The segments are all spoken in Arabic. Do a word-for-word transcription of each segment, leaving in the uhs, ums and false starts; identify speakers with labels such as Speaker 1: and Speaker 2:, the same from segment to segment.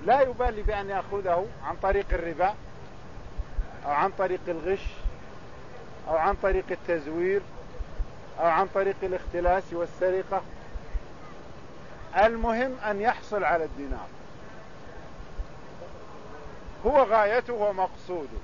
Speaker 1: لا يبالي بأن يأخذه عن طريق الربا أو عن طريق الغش أو عن طريق التزوير أو عن طريق الاختلاس والسرقة. المهم أن يحصل على الدينار، هو غايته ومقصوده.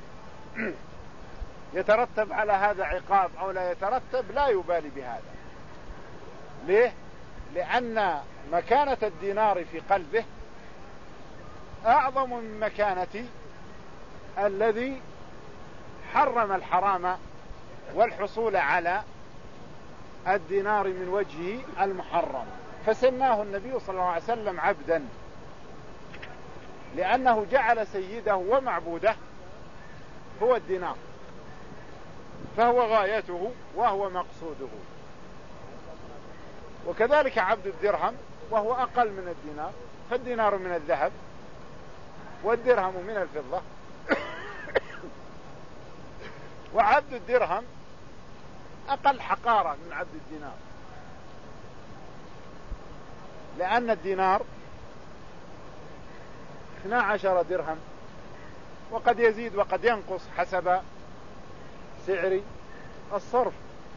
Speaker 1: يترتب على هذا عقاب أو لا يترتب لا يبالي بهذا. ليه؟ لأن مكانة الدينار في قلبه أعظم من مكانة الذي حرم الحرام والحصول على الدينار من وجهه المحرم. فسماه النبي صلى الله عليه وسلم عبدا، لأنه جعل سيده ومعبوده هو الدينار، فهو غايته وهو مقصوده. وكذلك عبد الدرهم وهو أقل من الدينار، فالدينار من الذهب والدرهم من الفضة، وعبد الدرهم أقل حقارة من عبد الدينار، لأن الدينار اثنا عشر درهم، وقد يزيد وقد ينقص حسب سعر الصرف.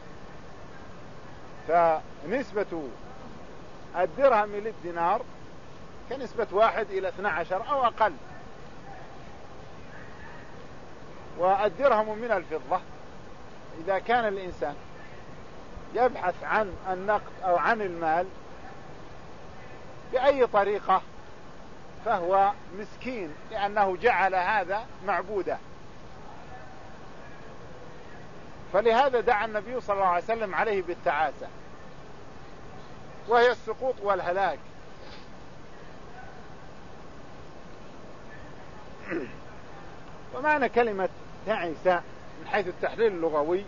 Speaker 1: فنسبة الدرهم للدينار كنسبة واحد إلى اثنى عشر أو أقل. والدرهم من الفضة إذا كان الإنسان يبحث عن النقد أو عن المال بأي طريقة فهو مسكين، لأنه جعل هذا معبودا. فلهذا دعا النبي صلى الله عليه وسلم عليه بالتعاسة، وهي السقوط والهلاك. ومعنى كلمة تعس من حيث التحليل اللغوي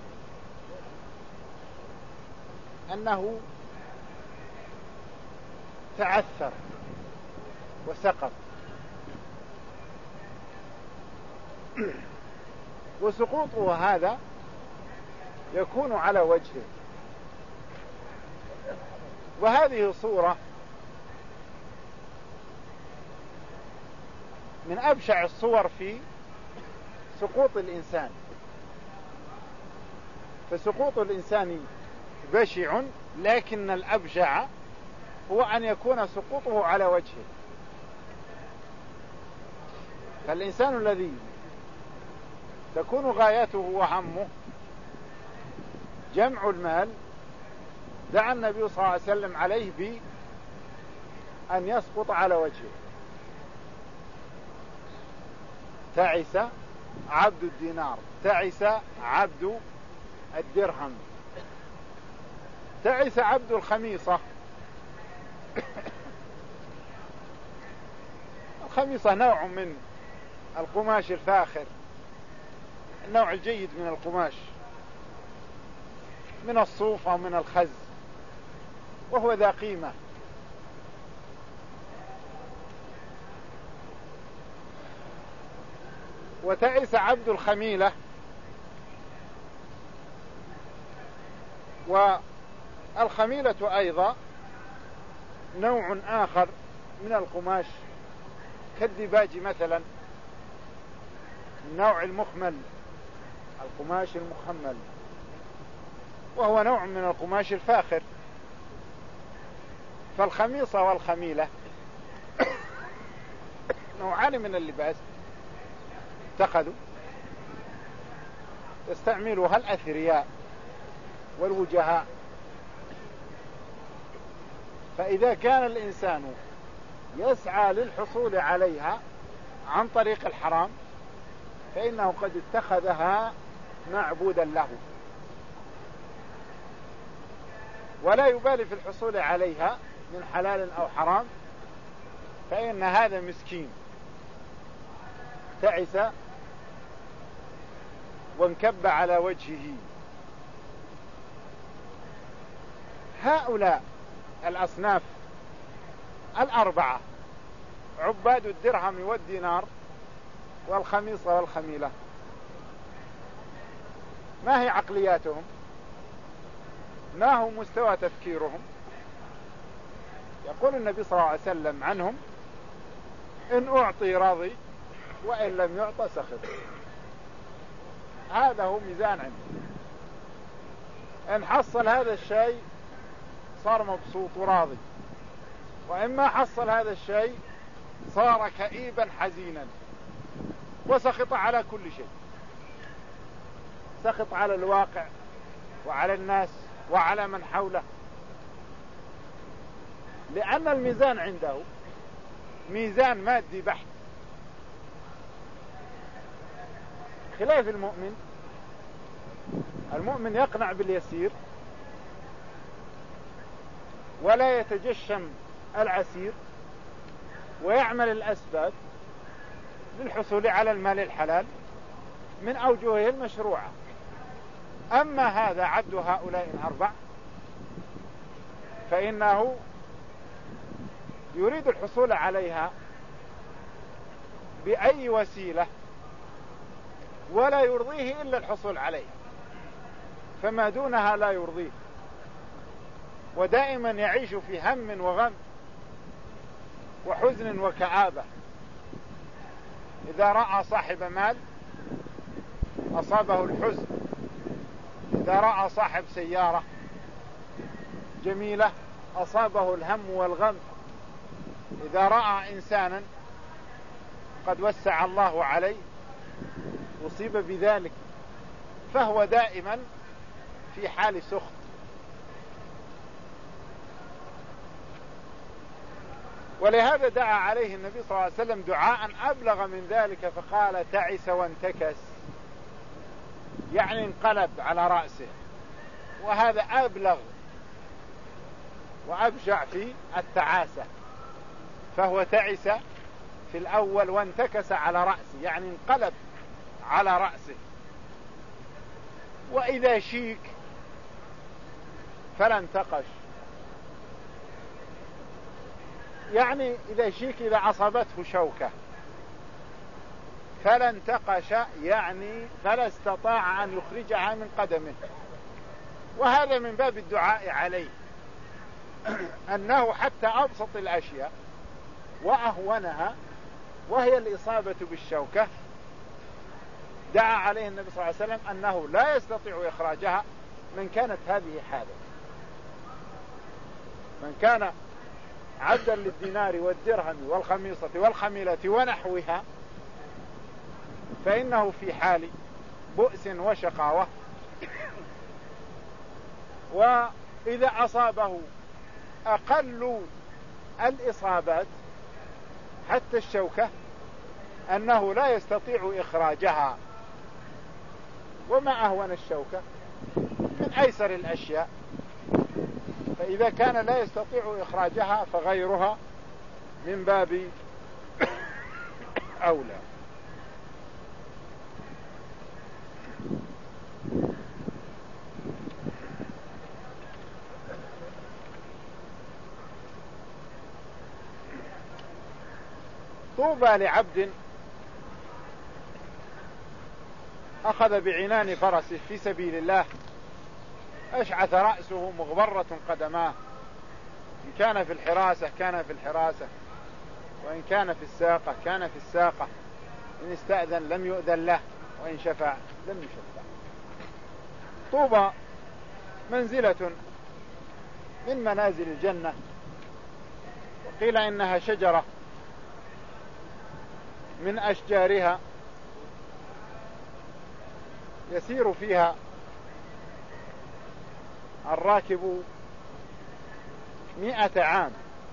Speaker 1: أنه تعثر وسقط. وسقوطه هذا يكون على وجهه، وهذه صورة من أبشع الصور في سقوط الإنسان. فسقوط الإنسان بشع، لكن الأبشع هو أن يكون سقوطه على وجهه. فالإنسان الذي تكون غايته وهمه جمع المال دعا النبي صلى الله عليه وسلم عليه بأن يسقط على وجهه. تعس عبد الدينار، تعس عبد الدرهم، تعس عبد الخميصة. الخميصة نوع من القماش الفاخر، النوع الجيد من القماش، من الصوف أو من الخز، وهو ذا قيمة. وتعس عبد الخميلة، والخميلة أيضا نوع آخر من القماش كالديباج مثلا، النوع المخمل، القماش المخمل، وهو نوع من القماش الفاخر. فالخميصة والخميلة نوعان من اللباس اتخذوا يستعملها الأثرياء والوجهاء. فإذا كان الإنسان يسعى للحصول عليها عن طريق الحرام فإنه قد اتخذها معبودا له، ولا يبالي في الحصول عليها من حلال أو حرام، فإن هذا مسكين تعس وانكب على وجهه. هؤلاء الأصناف الأربعة، عباد الدرهم والدينار والخميصة والخميلة، ما هي عقلياتهم؟ ما هو مستوى تفكيرهم؟ يقول النبي صلى الله عليه وسلم عنهم: إن أعطي راضي وإن لم يعطى سخط. هذا هو ميزان عنده. إن حصل هذا الشيء صار مبسوط وراضي، وإما حصل هذا الشيء صار كئيبا حزينا وسخط على كل شيء، سخط على الواقع وعلى الناس وعلى من حوله، لأن الميزان عنده ميزان مادي بحت، خلاف المؤمن. المؤمن يقنع باليسير ولا يتجشم العسير، ويعمل الأسباب للحصول على المال الحلال من أوجهه المشروعة. أما هذا عبد هؤلاء الأربع فإنه يريد الحصول عليها بأي وسيلة ولا يرضيه إلا الحصول عليها، فما دونها لا يرضيه، ودائما يعيش في هم وغم وحزن وكآبة. إذا رأى صاحب مال أصابه الحزن، إذا رأى صاحب سيارة جميلة أصابه الهم والغم، إذا رأى إنسانا قد وسع الله عليه أصيب بذلك، فهو دائما في حال سخط. ولهذا دعا عليه النبي صلى الله عليه وسلم دعاء أبلغ من ذلك فقال تعس وانتكس، يعني انقلب على رأسه، وهذا أبلغ وأبشع في التعاسة. فهو تعس في الأول وانتكس على رأسه، يعني انقلب على رأسه. وإذا شيك فلا انتقش، يعني إذا شيك إذا أصابته شوكة فلا انتقش، يعني فلا استطاع أن يخرجها من قدمه. وهذا من باب الدعاء عليه أنه حتى أبسط الأشياء وأهونها وهي الإصابة بالشوكة دعا عليه النبي صلى الله عليه وسلم أنه لا يستطيع إخراجها من كانت هذه حاله. من كان عبدا للدينار والدرهم والخميصة والخميلة ونحوها فإنه في حال بؤس وشقاوة. وإذا أصابه أقل الإصابات حتى الشوكة أنه لا يستطيع إخراجها. وما أهون الشوكة من أيسر الأشياء، فإذا كان لا يستطيع إخراجها فغيرها من باب أولى. طوبى لعبد أخذ بعنان فرسه في سبيل الله أشعث رأسه مغبرة قدماه، إن كان في الحراسة كان في الحراسة، وإن كان في الساقة كان في الساقة، إن استأذن لم يؤذن له، وإن شفع لم يشفع. طوبى منزلة من منازل الجنة، وقيل إنها شجرة من أشجارها يسير فيها الراكب مئة عام،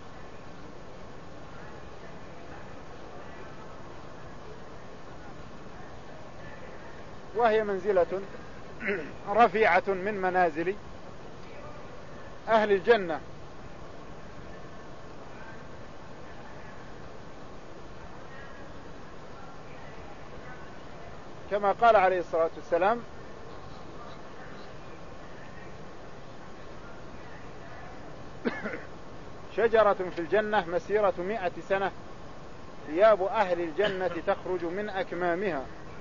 Speaker 1: وهي منزلة رفيعة من منازل أهل الجنة. كما قال عليه الصلاة والسلام شجرة في الجنة مسيرة مئة سنة، ثياب أهل الجنة تخرج من أكمامها.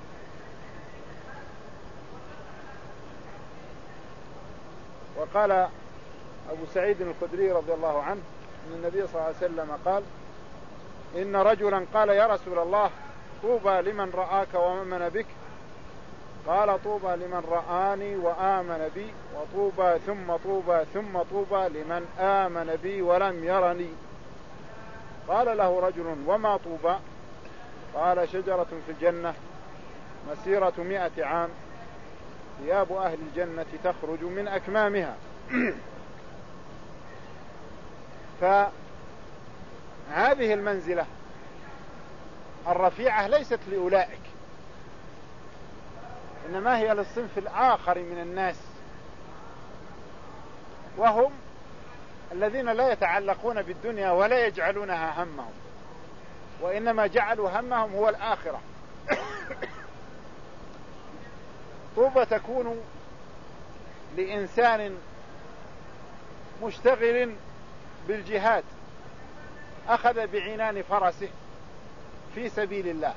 Speaker 1: وقال أبو سعيد الخدري رضي الله عنه أن النبي صلى الله عليه وسلم قال إن رجلا قال يا رسول الله طوبى لمن رآك وآمن بك، قال طوبى لمن رآني وآمن بي، وطوبى ثم طوبى ثم طوبى لمن آمن بي ولم يرني. قال له رجل وما طوبى؟ قال شجرة في الجنة مسيرة مئة عام، ثياب أهل الجنة تخرج من أكمامها. فهذه المنزلة الرفيعة ليست لأولئك، إنما هي للصنف الآخر من الناس، وهم الذين لا يتعلقون بالدنيا ولا يجعلونها همهم، وإنما جعلوا همهم هو الآخرة. طوبى تكون لإنسان مشتغل بالجهاد، أخذ بعنان فرسه في سبيل الله،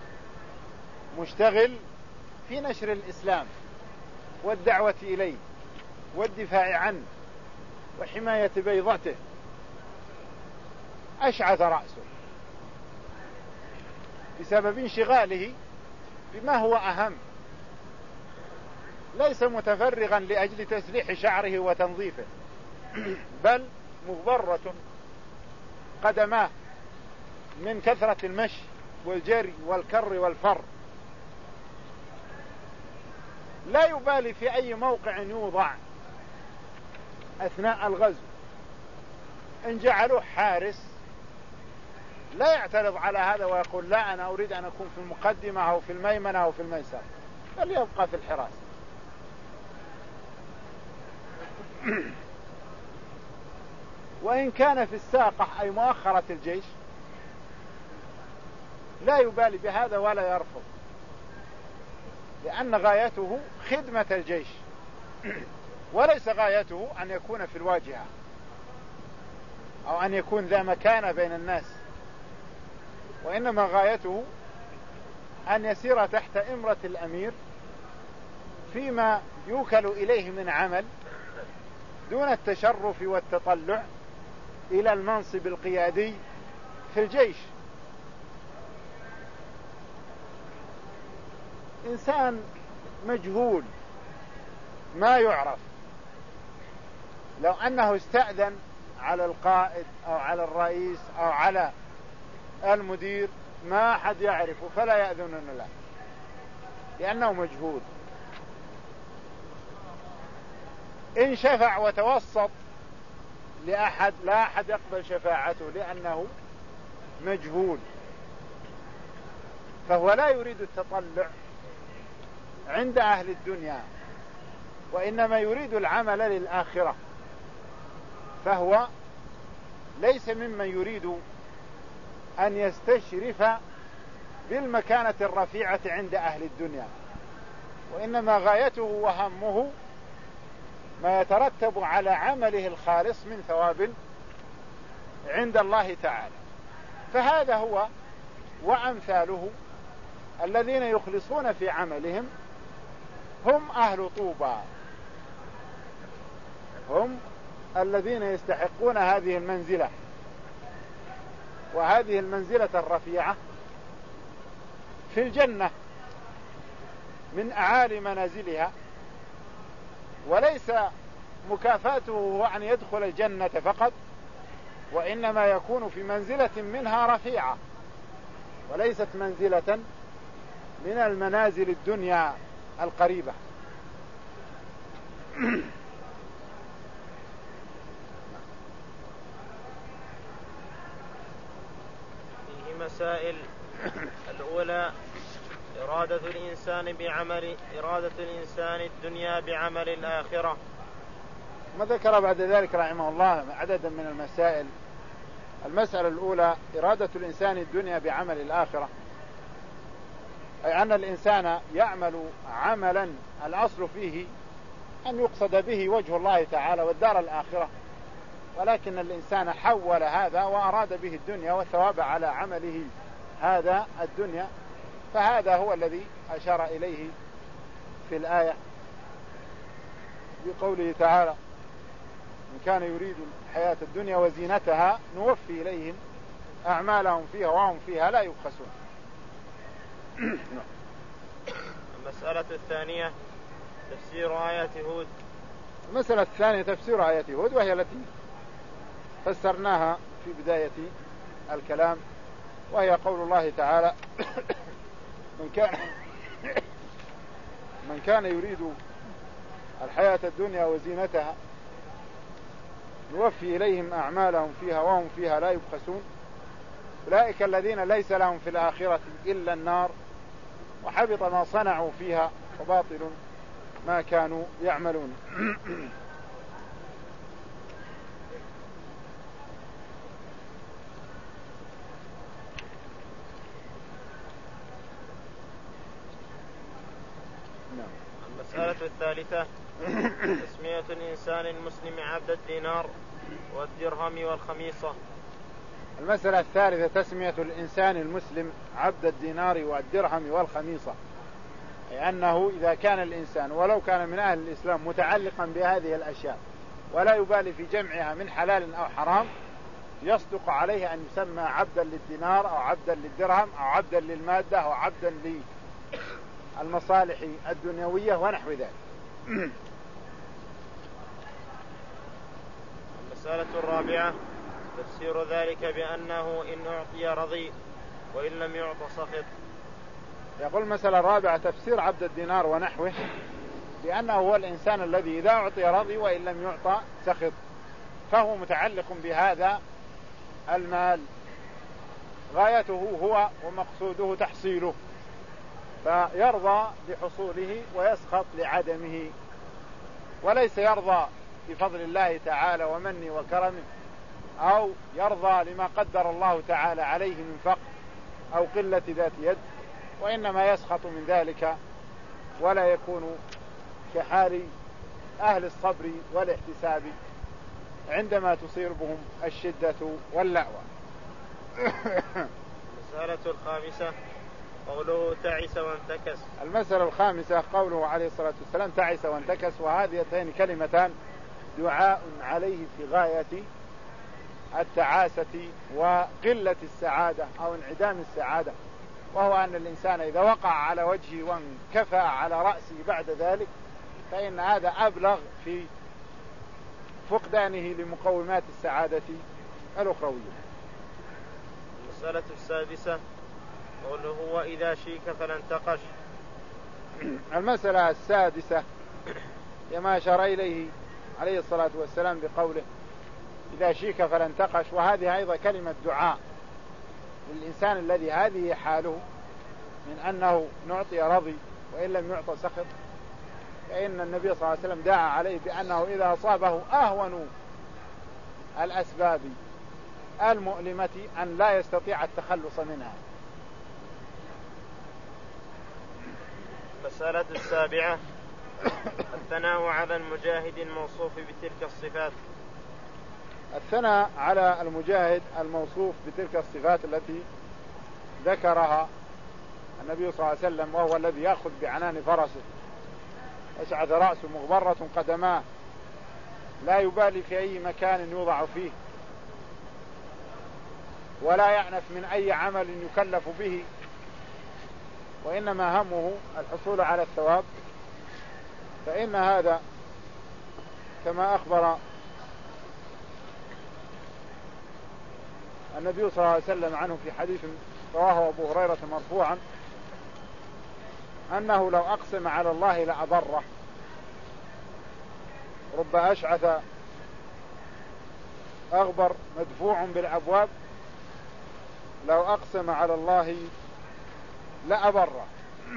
Speaker 1: مشتغل في نشر الإسلام والدعوة إليه والدفاع عنه وحماية بيضته، أشعث رأسه بسبب انشغاله بما هو أهم، ليس متفرغا لأجل تسريح شعره وتنظيفه، بل مغبرة قدماه من كثرة المشي والجري والكر والفر، لا يبالي في أي موقع يوضع أثناء الغزو، إن جعلوه حارس لا يعترض على هذا ويقول لا أنا أريد أن أكون في المقدمة أو في الميمنة أو في الميسر، بل يبقى في الحراسة. وإن كان في الساقة أي مؤخرة الجيش لا يبالي بهذا ولا يرفض، لأن غايته خدمة الجيش، وليس غايته أن يكون في الواجهة أو أن يكون ذا مكانة بين الناس، وإنما غايته أن يسير تحت إمرة الأمير فيما يوكل إليه من عمل، دون التشرف والتطلع إلى المنصب القيادي في الجيش. إنسان مجهول ما يعرف، لو أنه استأذن على القائد أو على الرئيس أو على المدير ما حد يعرفه فلا يأذنون له، لأنه مجهول. إن شفع وتوسط لأحد لا أحد يقبل شفاعته لأنه مجهول، فهو لا يريد التطلع عند أهل الدنيا، وإنما يريد العمل للآخرة، فهو ليس ممن يريد أن يستشرف بالمكانة الرفيعة عند أهل الدنيا، وإنما غايته وهمه ما يترتب على عمله الخالص من ثواب عند الله تعالى. فهذا هو وأمثاله الذين يخلصون في عملهم هم أهل طوبى، هم الذين يستحقون هذه المنزلة، وهذه المنزلة الرفيعة في الجنة من أعالي منازلها، وليس مكافاته أن يدخل الجنة فقط، وإنما يكون في منزلة منها رفيعة، وليست منزلة من المنازل الدنيا القريبة.
Speaker 2: فيه مسائل. الأولى إرادة الإنسان بعمل إرادة الإنسان الدنيا بعمل الآخرة.
Speaker 1: ما ذكر بعد ذلك رحمه الله عددا من المسائل. المسألة الأولى إرادة الإنسان الدنيا بعمل الآخرة، أي أن الإنسان يعمل عملا الأصل فيه أن يقصد به وجه الله تعالى والدار الآخرة، ولكن الإنسان حول هذا وأراد به الدنيا والثواب على عمله هذا الدنيا، فهذا هو الذي أشار إليه في الآية بقوله تعالى إن كان يريد الحياة الدنيا وزينتها نوفي إليهم أعمالهم فيها وهم فيها لا يبخسون.
Speaker 2: المسألة الثانية تفسير آية هود.
Speaker 1: المسألة الثانية تفسير آية هود، وهي التي فسرناها في بداية الكلام، وهي قول الله تعالى: من كان من كان يريد الحياة الدنيا وزينتها نوفي إليهم أعمالهم فيها وهم فيها لا يبخسون، أولئك الذين ليس لهم في الآخرة إلا النار وحبط ما صنعوا فيها وباطل ما كانوا يعملون.
Speaker 2: المسألة الثالثة تسمية الإنسان المسلم عبد الدينار والدرهم والخميصة.
Speaker 1: المسألة الثالثة تسمية الإنسان المسلم عبد الدينار والدرهم والخميصة، أي أنه إذا كان الإنسان ولو كان من أهل الإسلام متعلقا بهذه الأشياء ولا يبالي في جمعها من حلال أو حرام، يصدق عليه أن يسمى عبدا للدينار أو عبدا للدرهم أو عبدا للمادة أو عبدا للمصالح الدنيوية ونحو ذلك.
Speaker 2: المسألة الرابعة تفسير ذلك بأنه إن أعطي رضي وإن لم يعط سخط.
Speaker 1: يقول المسألة الرابعة تفسير عبد الدينار ونحوه بأنه هو الإنسان الذي إذا أعطي رضي وإن لم يعطى سخط، فهو متعلق بهذا المال، غايته هو ومقصوده تحصيله، فيرضى بحصوله ويسخط لعدمه، وليس يرضى بفضل الله تعالى ومنه وكرمه، أو يرضى لما قدر الله تعالى عليه من فقر أو قلة ذات يد، وإنما يسخط من ذلك ولا يكون كحال أهل الصبر والاحتساب عندما تصيبهم الشدة واللأوى.
Speaker 2: المسألة الخامسة قوله تعس وانتكس.
Speaker 1: المسألة الخامسة قوله عليه الصلاة والسلام تعس وانتكس، وهذه كلمتان دعاء عليه في غاية التعاسة وقلة السعادة أو انعدام السعادة، وهو أن الإنسان إذا وقع على وجهه وانكفأ على رأسه بعد ذلك فإن هذا أبلغ في فقدانه لمقومات السعادة الأخروية.
Speaker 2: المسألة السادسة قوله وإذا شيك فلا انتقش.
Speaker 1: المسألة السادسة كما أشار إليه عليه الصلاة والسلام بقوله إذا شيك فلا انتقش، وهذه أيضا كلمة دعاء للإنسان الذي هذه حاله من أنه نعطي رضي وإن لم يعطى سخط، فإن النبي صلى الله عليه وسلم دعا عليه بأنه إذا أصابه أهون الأسباب المؤلمة أن لا يستطيع التخلص منها.
Speaker 2: المسألة السابعة الثناء على المجاهد الموصوف بتلك الصفات.
Speaker 1: الثناء على المجاهد الموصوف بتلك الصفات التي ذكرها النبي صلى الله عليه وسلم، وهو الذي يأخذ بعنان فرسه أشعث رأسه مغبرة قدماه لا يبالي في أي مكان يوضع فيه ولا يعنف من أي عمل يكلف به، وإنما همه الحصول على الثواب، فإن هذا كما أخبر النبي صلى الله عليه وسلم عنه في حديث رواه أبو هريرة مرفوعا أنه لو أقسم على الله لأبره، رب أشعث أغبر مدفوع بالأبواب لو أقسم على الله لأبره.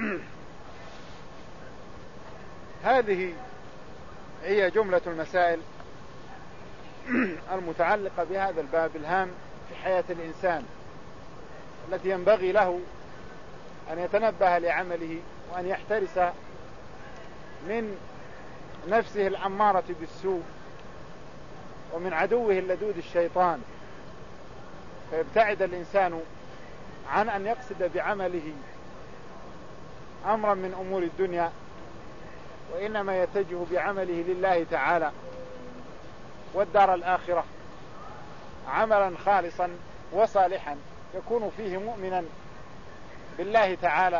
Speaker 1: هذه هي جملة المسائل المتعلقة بهذا الباب الهام في حياة الإنسان التي ينبغي له أن يتنبه لعمله وأن يحترس من نفسه الأمارة بالسوء ومن عدوه اللدود الشيطان، فيبتعد الإنسان عن أن يقصد بعمله أمرا من أمور الدنيا، وإنما يتجه بعمله لله تعالى والدار الآخرة عملا خالصا وصالحا يكون فيه مؤمنا بالله تعالى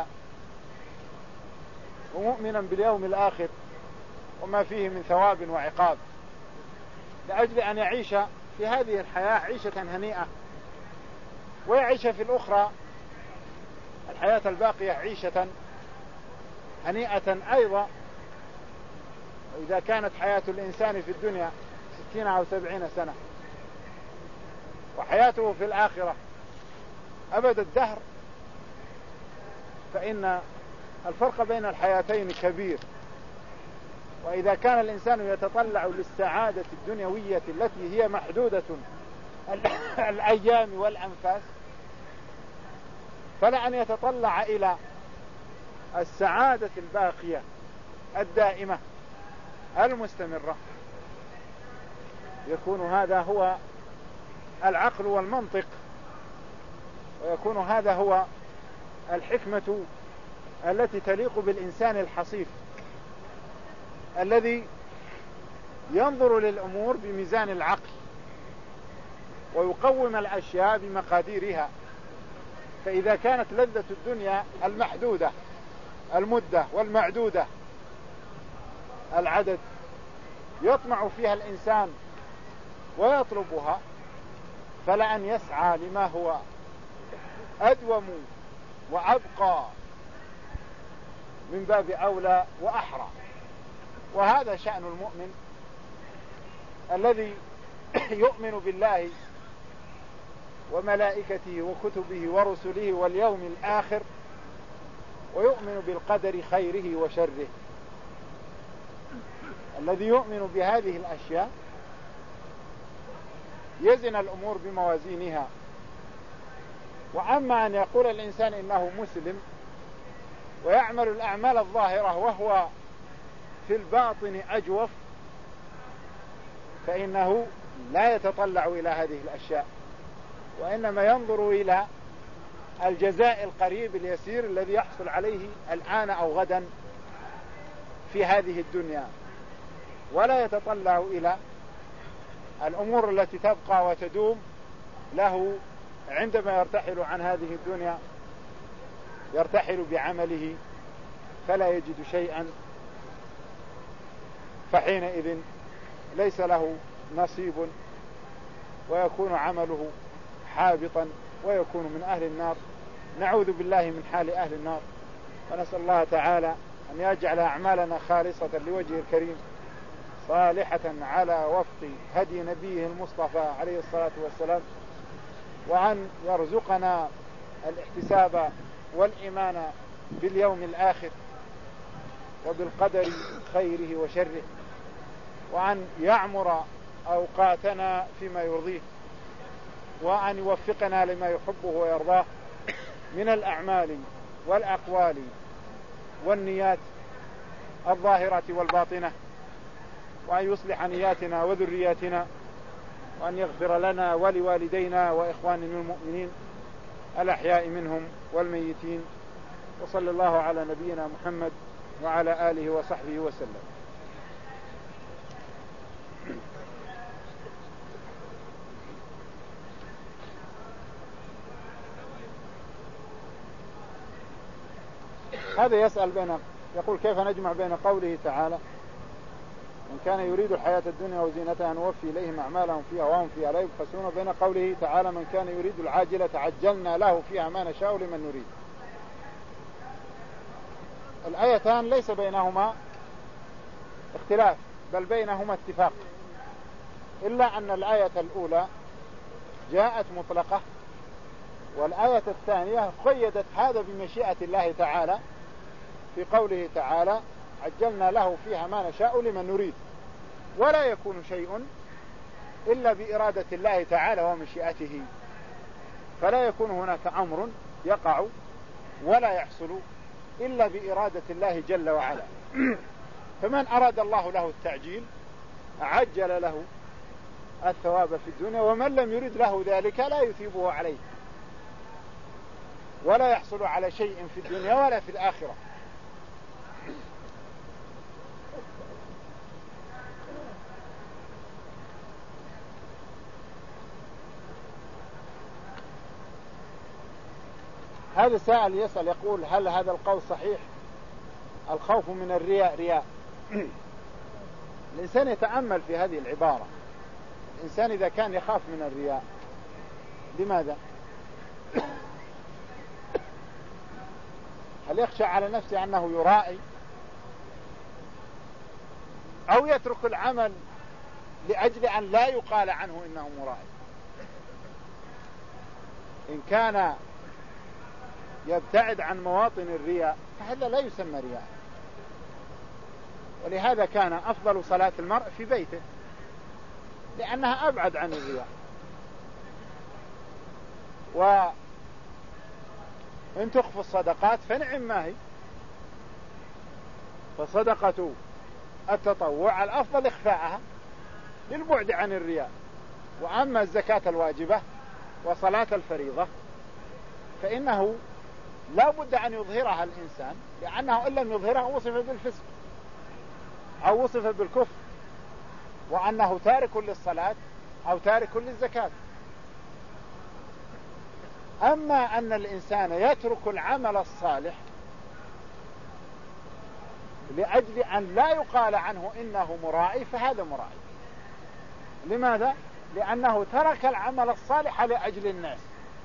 Speaker 1: ومؤمنا باليوم الآخر وما فيه من ثواب وعقاب، لأجل أن يعيش في هذه الحياة عيشة هنيئة ويعيش في الأخرى الحياة الباقية عيشة هنيئة أيضا. وإذا كانت حياة الإنسان في الدنيا ستين أو سبعين سنة وحياته في الآخرة أبد الدهر، فإن الفرق بين الحياتين كبير. وإذا كان الإنسان يتطلع للسعادة الدنيوية التي هي محدودة الأيام والأنفاس، فلا أن يتطلع إلى السعادة الباقية الدائمة المستمرة. يكون هذا هو العقل والمنطق، ويكون هذا هو الحكمة التي تليق بالإنسان الحصيف الذي ينظر للأمور بميزان العقل ويقوم الأشياء بمقاديرها. فإذا كانت لذة الدنيا المحدودة المدة والمعدودة العدد يطمع فيها الإنسان ويطلبها، فلا أن يسعى لما هو أدوم وأبقى من باب أولى وأحرى. وهذا شأن المؤمن الذي يؤمن بالله وملائكته وكتبه ورسله واليوم الآخر ويؤمن بالقدر خيره وشره. الذي يؤمن بهذه الأشياء يزن الأمور بموازينها. وأما أن يقول الإنسان إنه مسلم ويعمل الأعمال الظاهرة وهو في الباطن أجوف، فإنه لا يتطلع إلى هذه الأشياء، وإنما ينظر إلى الجزاء القريب اليسير الذي يحصل عليه الآن أو غدا في هذه الدنيا، ولا يتطلع إلى الأمور التي تبقى وتدوم له عندما يرتحل عن هذه الدنيا. يرتحل بعمله فلا يجد شيئا، فحينئذ ليس له نصيب ويكون عمله حابطا ويكون من أهل النار. نعوذ بالله من حال أهل النار، ونسأل الله تعالى أن يجعل أعمالنا خالصة لوجهه الكريم صالحة على وفق هدي نبيه المصطفى عليه الصلاة والسلام، وأن يرزقنا الاحتساب والإيمان باليوم الآخر وبالقدر خيره وشره، وأن يعمر أوقاتنا فيما يرضيه، وأن يوفقنا لما يحبه ويرضاه من الأعمال والأقوال والنيات الظاهرة والباطنة، وأن يصلح نياتنا وذرياتنا، وأن يغفر لنا ولوالدينا وإخواننا المؤمنين الأحياء منهم والميتين. وصلى الله على نبينا محمد وعلى آله وصحبه وسلم. هذا يسأل بين يقول كيف نجمع بين قوله تعالى من كان يريد الحياة الدنيا وزينتها نوفي إليهم أعمالهم فيها وهم فيها لا يبخسون، وبين قوله تعالى من كان يريد العاجلة عجلنا له فيها ما نشاء لمن نريد. الآيتان ليس بينهما اختلاف بل بينهما اتفاق، إلا أن الآية الأولى جاءت مطلقة، والآية الثانية قيدت هذا بمشيئة الله تعالى في قوله تعالى عجلنا له فيها ما نشاء لمن نريد، ولا يكون شيء إلا بإرادة الله تعالى ومشيئته، فلا يكون هناك أمر يقع ولا يحصل إلا بإرادة الله جل وعلا. فمن أراد الله له التعجيل عجل له الثواب في الدنيا، ومن لم يرد له ذلك لا يثيبه عليه ولا يحصل على شيء في الدنيا ولا في الآخرة. هذا سائل يسأل يقول هل هذا القول صحيح؟ الخوف من الرياء رياء. الإنسان يتأمل في هذه العبارة. الإنسان إذا كان يخاف من الرياء لماذا؟ هل يخشى على نفسه أنه يرائي، أو يترك العمل لأجل أن لا يقال عنه إنه مرائي؟ إن كان يبتعد عن مواطن الرياء فهذا لا يسمى رياء. ولهذا كان أفضل صلاة المرء في بيته، لأنها أبعد عن الرياء. وإن تخفوا الصدقات فنعم ما هي، فصدقة التطوع الأفضل إخفاءها للبعد عن الرياء. وأما الزكاة الواجبة وصلاة الفريضة فإنه لا بد أن يظهرها الإنسان، لأنه إن لم يظهرها وصف بالفسق أو وصف بالكفر، وأنه تارك للصلاة أو تارك للزكاة. أما أن الإنسان يترك العمل الصالح لأجل أن لا يقال عنه إنه مرائي فهذا مرائي. لماذا؟ لأنه ترك العمل الصالح لأجل الناس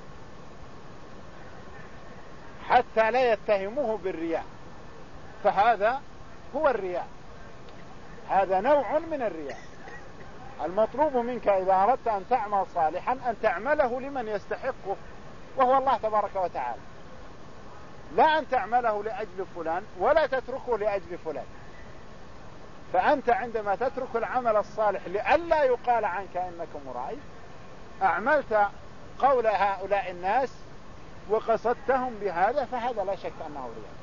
Speaker 1: حتى لا يتهموه بالرياء، فهذا هو الرياء، هذا نوع من الرياء. المطلوب منك إذا أردت أن تعمل صالحا أن تعمله لمن يستحقه وهو الله تبارك وتعالى، لا أن تعمله لأجل فلان ولا تتركه لأجل فلان. فأنت عندما تترك العمل الصالح لئلا يقال عنك إنك مرائي أعملت قول هؤلاء الناس وقصدتهم بهذا، فهذا لا شك أنه رياء.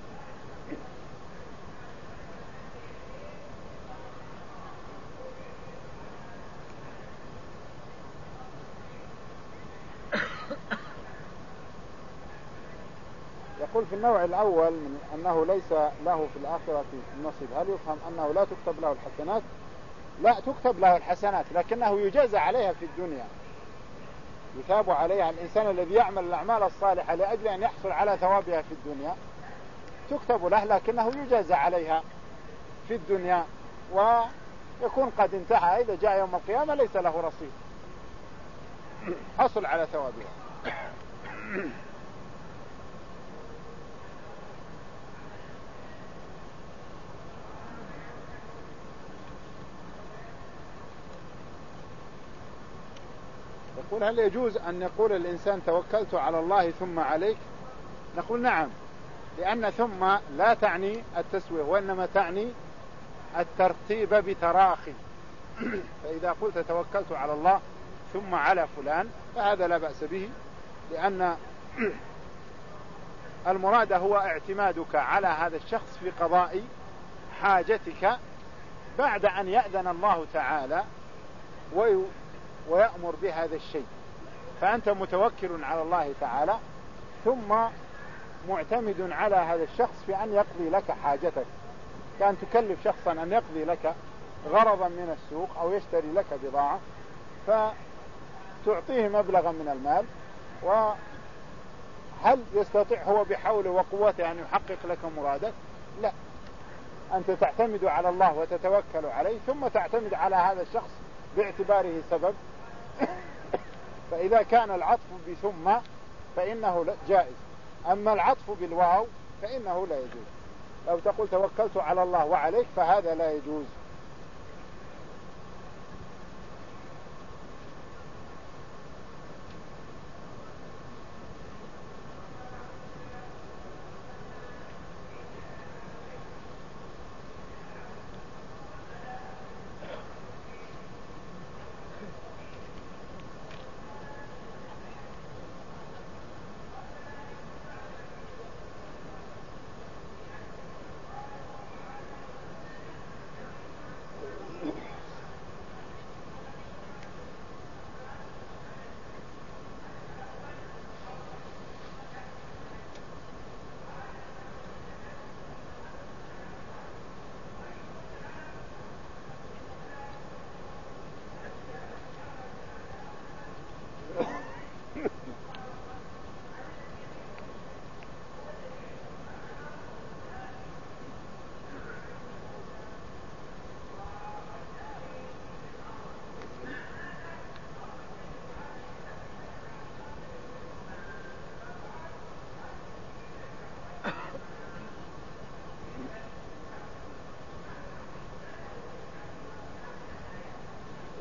Speaker 1: يقول في النوع الأول من أنه ليس له في الآخرة نصيب، هل يفهم أنه لا تكتب له الحسنات؟ لا تكتب له الحسنات، لكنه يجازى عليها في الدنيا، يثاب عليها. الإنسان الذي يعمل الأعمال الصالحة لأجل أن يحصل على ثوابها في الدنيا تكتب له، لكنه يجازى عليها في الدنيا ويكون قد انتهى. إذا جاء يوم القيامة ليس له رصيد حصل على ثوابها. يقول هل يجوز أن يقول الإنسان توكلت على الله ثم عليك؟ نقول نعم، لأن ثم لا تعني التسوية وإنما تعني الترتيب بتراخي. فإذا قلت توكلت على الله ثم على فلان فهذا لا بأس به، لأن المراد هو اعتمادك على هذا الشخص في قضاء حاجتك بعد أن يأذن الله تعالى ويأمر بهذا الشيء. فأنت متوكل على الله تعالى ثم معتمد على هذا الشخص في أن يقضي لك حاجتك، كأن تكلف شخصا أن يقضي لك غرضا من السوق أو يشتري لك بضاعة فتعطيه مبلغا من المال، وهل يستطيع هو بحوله وقوته أن يحقق لك مرادك؟ لا، أنت تعتمد على الله وتتوكل عليه ثم تعتمد على هذا الشخص باعتباره سبب. فإذا كان العطف بثم فإنه جائز، أما العطف بالواو فإنه لا يجوز. لو تقول توكلت على الله وعليك فهذا لا يجوز.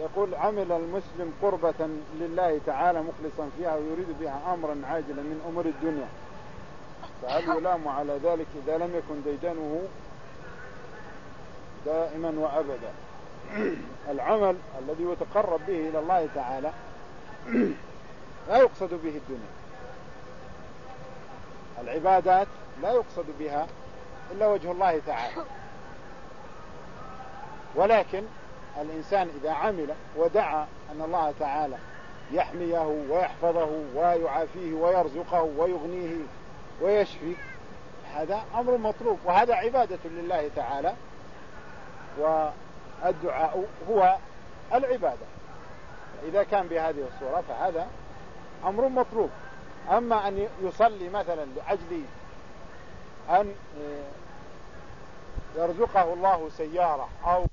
Speaker 1: يقول عمل المسلم قربة لله تعالى مخلصا فيها ويريد بها أمرا عاجلا من أمور الدنيا، فهل يلام على ذلك إذا لم يكن ديدنه دائما وأبدا؟ العمل الذي يتقرب به إلى الله تعالى لا يقصد به الدنيا، العبادات لا يقصد بها إلا وجه الله تعالى، ولكن الإنسان إذا عمل ودعا أن الله تعالى يحميه ويحفظه ويعافيه ويرزقه ويغنيه ويشفي، هذا أمر مطلوب، وهذا عبادة لله تعالى، والدعاء هو العبادة. إذا كان بهذه الصورة فهذا أمر مطلوب. أما أن يصلي مثلا لأجل أن يرزقه الله سيارة أو